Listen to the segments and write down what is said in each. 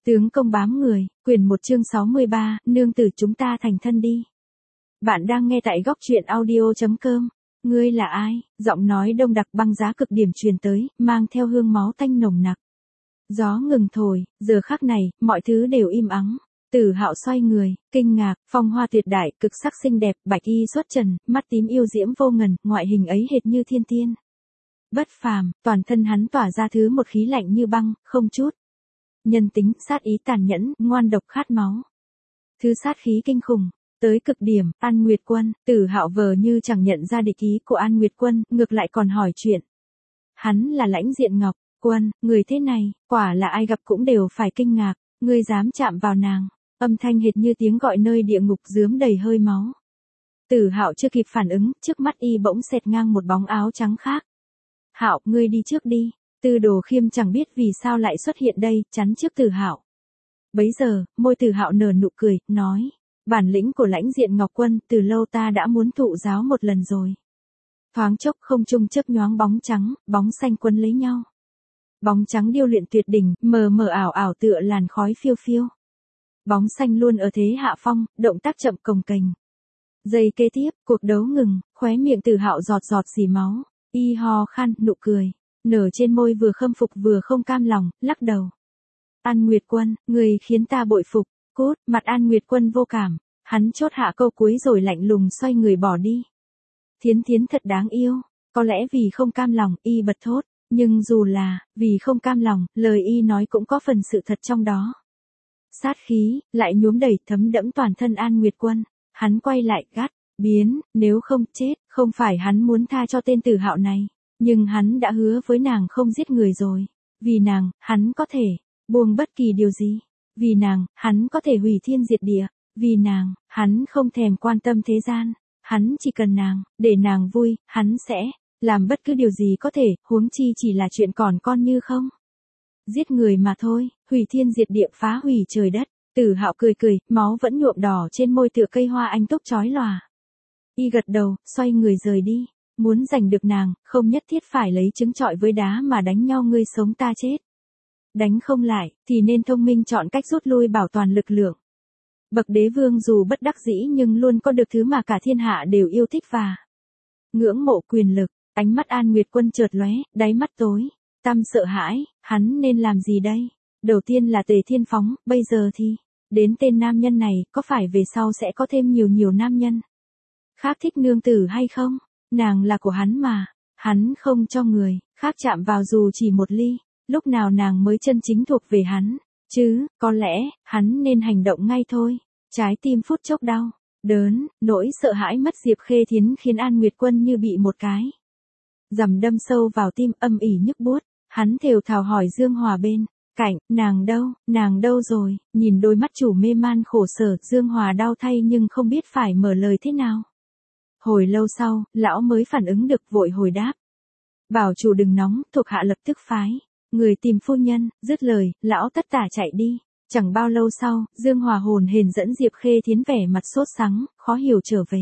Tướng công bám người, quyển 1 chương 63, nương tử chúng ta thành thân đi. Bạn đang nghe tại góc truyện audio.com. Ngươi là ai? Giọng nói đông đặc băng giá cực điểm truyền tới, mang theo hương máu tanh nồng nặc. Gió ngừng thổi, giờ khắc này, mọi thứ đều im ắng. Tử Hạo xoay người, kinh ngạc, phong hoa tuyệt đại, cực sắc xinh đẹp, bạch y xuất trần, mắt tím yêu diễm vô ngần, ngoại hình ấy hệt như thiên tiên. Bất phàm, toàn thân hắn tỏa ra thứ một khí lạnh như băng, không chút nhân tính, sát ý tàn nhẫn, ngoan độc khát máu. Thứ sát khí kinh khủng, tới cực điểm. An Nguyệt Quân, Tử Hạo vờ như chẳng nhận ra địch ý của An Nguyệt Quân, ngược lại còn hỏi chuyện. Hắn là Lãnh Diện Ngọc. Quân, người thế này, quả là ai gặp cũng đều phải kinh ngạc, ngươi dám chạm vào nàng. Âm thanh hệt như tiếng gọi nơi địa ngục rướm đầy hơi máu. Tử Hạo chưa kịp phản ứng, trước mắt y bỗng xẹt ngang một bóng áo trắng khác. Hạo, ngươi đi trước đi. Tư Đồ Khiêm chẳng biết vì sao lại xuất hiện đây, chắn trước Tử Hạo. Bấy giờ, môi Tử Hạo nở nụ cười, nói: bản lĩnh của Lãnh Diện Ngọc Quân, từ lâu ta đã muốn thụ giáo một lần rồi. Thoáng chốc không trung chớp nhoáng bóng trắng, bóng xanh quấn lấy nhau. Bóng trắng điêu luyện tuyệt đỉnh, mờ mờ ảo ảo tựa làn khói phiêu phiêu. Bóng xanh luôn ở thế hạ phong, động tác chậm cồng kềnh. Giây kế tiếp, cuộc đấu ngừng, khóe miệng Tử Hạo giọt giọt xì máu, y ho khan, nụ cười nở trên môi vừa khâm phục vừa không cam lòng, lắc đầu. An Nguyệt Quân, người khiến ta bội phục. Cút, mặt An Nguyệt Quân vô cảm, hắn chốt hạ câu cuối rồi lạnh lùng xoay người bỏ đi. Thiến Thiến thật đáng yêu, có lẽ vì không cam lòng, y bật thốt, nhưng dù là vì không cam lòng, lời y nói cũng có phần sự thật trong đó. Sát khí lại nhuốm đầy thấm đẫm toàn thân An Nguyệt Quân, hắn quay lại gắt, biến, nếu không chết, không phải hắn muốn tha cho tên Tử Hạo này. Nhưng hắn đã hứa với nàng không giết người rồi. Vì nàng, hắn có thể buông bất kỳ điều gì. Vì nàng, hắn có thể hủy thiên diệt địa. Vì nàng, hắn không thèm quan tâm thế gian. Hắn chỉ cần nàng, để nàng vui, hắn sẽ làm bất cứ điều gì có thể, huống chi chỉ là chuyện còn con như không. Giết người mà thôi, hủy thiên diệt địa, phá hủy trời đất. Tử Hạo cười cười, máu vẫn nhuộm đỏ trên môi tựa cây hoa anh túc chói lòa. Y gật đầu, xoay người rời đi. Muốn giành được nàng, không nhất thiết phải lấy trứng trọi với đá mà đánh nhau ngươi sống ta chết. Đánh không lại, thì nên thông minh chọn cách rút lui bảo toàn lực lượng. Bậc đế vương dù bất đắc dĩ nhưng luôn có được thứ mà cả thiên hạ đều yêu thích và ngưỡng mộ, quyền lực. Ánh mắt An Nguyệt Quân chợt lóe, đáy mắt tối tăm sợ hãi, hắn nên làm gì đây? Đầu tiên là Tề Thiên Phóng, bây giờ thì đến tên nam nhân này, có phải về sau sẽ có thêm nhiều nam nhân khác thích nương tử hay không? Nàng là của hắn mà, hắn không cho người khác chạm vào dù chỉ một ly, lúc nào nàng mới chân chính thuộc về hắn, chứ, có lẽ, hắn nên hành động ngay thôi. Trái tim phút chốc đau, đớn, nỗi sợ hãi mất Diệp Khê Thiến khiến An Nguyệt Quân như bị một cái dầm đâm sâu vào tim, âm ỉ nhức buốt. Hắn thều thào hỏi Dương Hòa bên cạnh, nàng đâu rồi? Nhìn đôi mắt chủ mê man khổ sở, Dương Hòa đau thay nhưng không biết phải mở lời thế nào. Hồi lâu sau, lão mới phản ứng được, vội hồi đáp. Bảo chủ đừng nóng, thuộc hạ lập tức phái người tìm phu nhân. Dứt lời, lão tất tả chạy đi. Chẳng bao lâu sau, Dương Hòa hồn hển dẫn Diệp Khê Thiến vẻ mặt sốt sắng, khó hiểu trở về.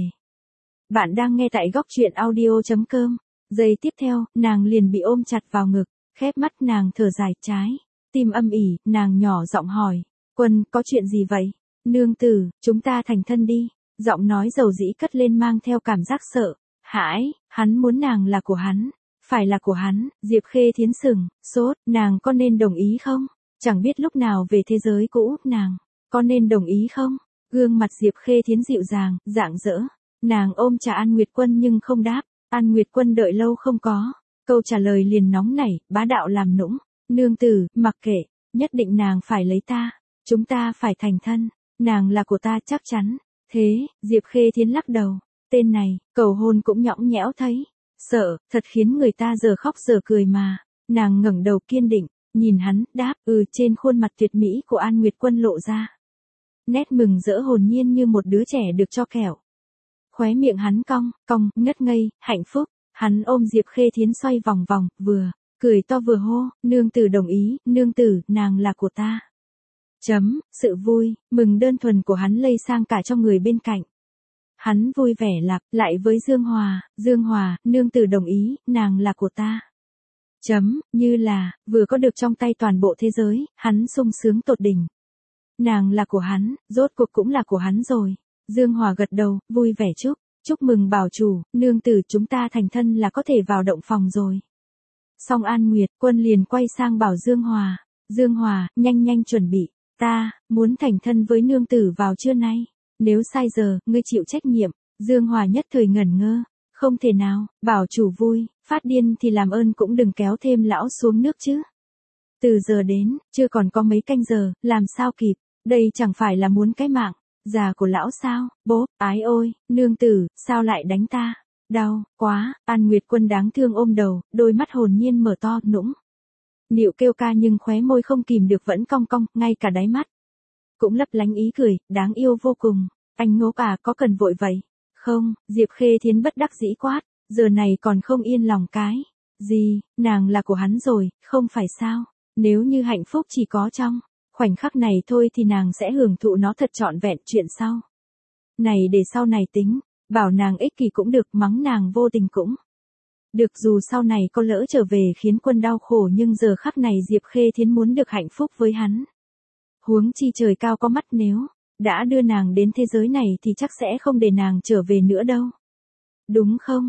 Bạn đang nghe tại góc truyện audio.com. Giây tiếp theo, nàng liền bị ôm chặt vào ngực, khép mắt nàng thở dài, trái tim âm ỉ, nàng nhỏ giọng hỏi. Quân, có chuyện gì vậy? Nương tử, chúng ta thành thân đi. Giọng nói dầu dĩ cất lên mang theo cảm giác sợ hãi, hắn muốn nàng là của hắn, phải là của hắn. Diệp Khê Thiến sừng sốt, nàng có nên đồng ý không? Chẳng biết lúc nào về thế giới cũ, nàng có nên đồng ý không? Gương mặt Diệp Khê Thiến dịu dàng, rạng rỡ, nàng ôm chặt An Nguyệt Quân nhưng không đáp. An Nguyệt Quân đợi lâu không có câu trả lời liền nóng nảy, bá đạo làm nũng. Nương tử, mặc kệ, nhất định nàng phải lấy ta, chúng ta phải thành thân, nàng là của ta chắc chắn. Thế, Diệp Khê Thiến lắc đầu, tên này, cầu hôn cũng nhõng nhẽo thấy, sợ, thật khiến người ta giờ khóc giờ cười mà. Nàng ngẩng đầu kiên định, nhìn hắn, đáp, trên khuôn mặt tuyệt mỹ của An Nguyệt Quân lộ ra nét mừng rỡ hồn nhiên như một đứa trẻ được cho kẹo. Khóe miệng hắn cong, ngất ngây, hạnh phúc, hắn ôm Diệp Khê Thiến xoay vòng vòng, vừa cười to vừa hô, nương tử đồng ý, nương tử, nàng là của ta. Sự vui, mừng đơn thuần của hắn lây sang cả cho người bên cạnh. Hắn vui vẻ lặp lại với Dương Hòa, nương tử đồng ý, nàng là của ta. Như là, vừa có được trong tay toàn bộ thế giới, hắn sung sướng tột đỉnh. Nàng là của hắn, rốt cuộc cũng là của hắn rồi. Dương Hòa gật đầu, vui vẻ chúc mừng bảo chủ, nương tử chúng ta thành thân là có thể vào động phòng rồi. Xong An Nguyệt, Quân liền quay sang bảo Dương Hòa, nhanh chuẩn bị, ta, muốn thành thân với nương tử vào trưa nay. Nếu sai giờ, ngươi chịu trách nhiệm. Dương Hòa nhất thời ngẩn ngơ, không thể nào, bảo chủ vui, phát điên thì làm ơn cũng đừng kéo thêm lão xuống nước chứ. Từ giờ đến, chưa còn có mấy canh giờ, làm sao kịp, đây chẳng phải là muốn cái mạng già của lão sao, bố, ái ôi, nương tử, sao lại đánh ta, đau, quá, An Nguyệt Quân đáng thương ôm đầu, đôi mắt hồn nhiên mở to, nũng. Nịu kêu ca nhưng khóe môi không kìm được vẫn cong cong, ngay cả đáy mắt cũng lấp lánh ý cười, đáng yêu vô cùng. Anh ngốc à, có cần vội vậy? Không, Diệp Khê Thiến bất đắc dĩ quát, giờ này còn không yên lòng cái gì, nàng là của hắn rồi, không phải sao? Nếu như hạnh phúc chỉ có trong khoảnh khắc này thôi thì nàng sẽ hưởng thụ nó thật trọn vẹn, chuyện sau này để sau này tính, bảo nàng ích kỷ cũng được, mắng nàng vô tình cũng được, dù sau này có lỡ trở về khiến Quân đau khổ, nhưng giờ khắc này Diệp Khê Thiến muốn được hạnh phúc với hắn. Huống chi trời cao có mắt, nếu đã đưa nàng đến thế giới này thì chắc sẽ không để nàng trở về nữa đâu. Đúng không?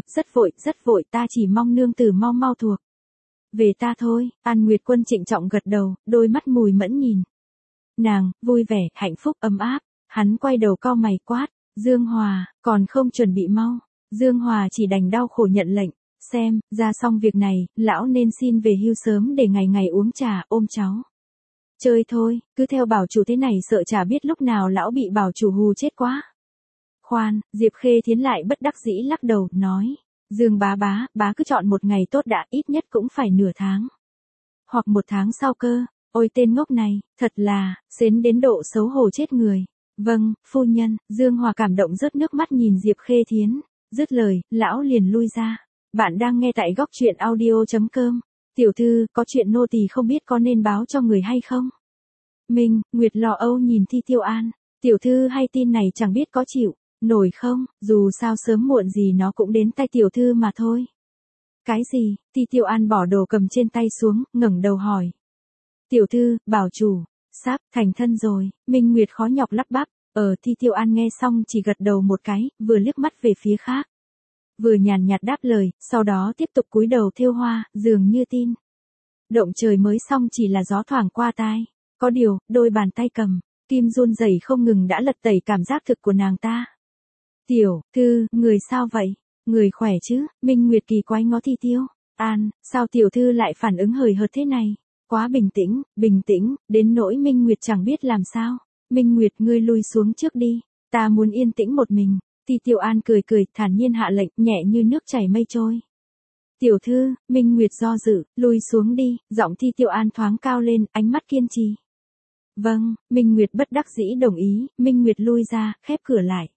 Rất vội, ta chỉ mong nương tử mau thuộc về ta thôi. An Nguyệt Quân trịnh trọng gật đầu, đôi mắt mùi mẫn nhìn nàng, vui vẻ, hạnh phúc, ấm áp. Hắn quay đầu cau mày quát, Dương Hòa, còn không chuẩn bị mau. Dương Hòa chỉ đành đau khổ nhận lệnh, xem ra xong việc này, lão nên xin về hưu sớm để ngày ngày uống trà, ôm cháu chơi thôi, cứ theo bảo chủ thế này sợ chả biết lúc nào lão bị bảo chủ hù chết quá. Khoan, Diệp Khê Thiến lại bất đắc dĩ lắc đầu, nói, Dương bá cứ chọn một ngày tốt đã, ít nhất cũng phải nửa tháng. Hoặc 1 tháng sau cơ, ôi tên ngốc này, thật là, xến đến độ xấu hổ chết người. Vâng, phu nhân, Dương Hòa cảm động rớt nước mắt nhìn Diệp Khê Thiến, dứt lời, lão liền lui ra. Bạn đang nghe tại góc truyện audio.com. Tiểu thư, có chuyện nô tỳ không biết có nên báo cho người hay không? Minh Nguyệt lo âu nhìn Thi Tiêu An, tiểu thư hay tin này chẳng biết có chịu nổi không, dù sao sớm muộn gì nó cũng đến tay tiểu thư mà thôi. Cái gì? Thi Tiêu An bỏ đồ cầm trên tay xuống, ngẩng đầu hỏi. Tiểu thư, bảo chủ, sắp thành thân rồi. Minh Nguyệt khó nhọc lắp bắp, Thi Tiêu An nghe xong chỉ gật đầu một cái, vừa liếc mắt về phía khác, vừa nhàn nhạt đáp lời, sau đó tiếp tục cúi đầu thêu hoa, dường như tin động trời mới xong chỉ là gió thoảng qua tai. Có điều, đôi bàn tay cầm kim run rẩy không ngừng đã lật tẩy cảm giác thực của nàng ta. Tiểu thư, người sao vậy? Người khỏe chứ? Minh Nguyệt kỳ quái ngó Thi Tiêu An, sao tiểu thư lại phản ứng hời hợt thế này? Quá bình tĩnh, đến nỗi Minh Nguyệt chẳng biết làm sao. Minh Nguyệt, ngươi lui xuống trước đi, ta muốn yên tĩnh một mình. Thi Tiêu An cười, thản nhiên hạ lệnh, nhẹ như nước chảy mây trôi. Tiểu thư, Minh Nguyệt do dự, lui xuống đi, giọng Thi Tiêu An thoáng cao lên, ánh mắt kiên trì. Vâng, Minh Nguyệt bất đắc dĩ đồng ý, Minh Nguyệt lui ra, khép cửa lại.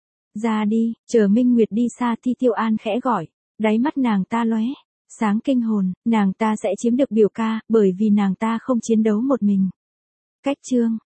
Ra đi, chờ Minh Nguyệt đi xa Thi Tiêu An khẽ gọi, đáy mắt nàng ta lóe sáng kinh hồn, nàng ta sẽ chiếm được biểu ca, bởi vì nàng ta không chiến đấu một mình. Cách chương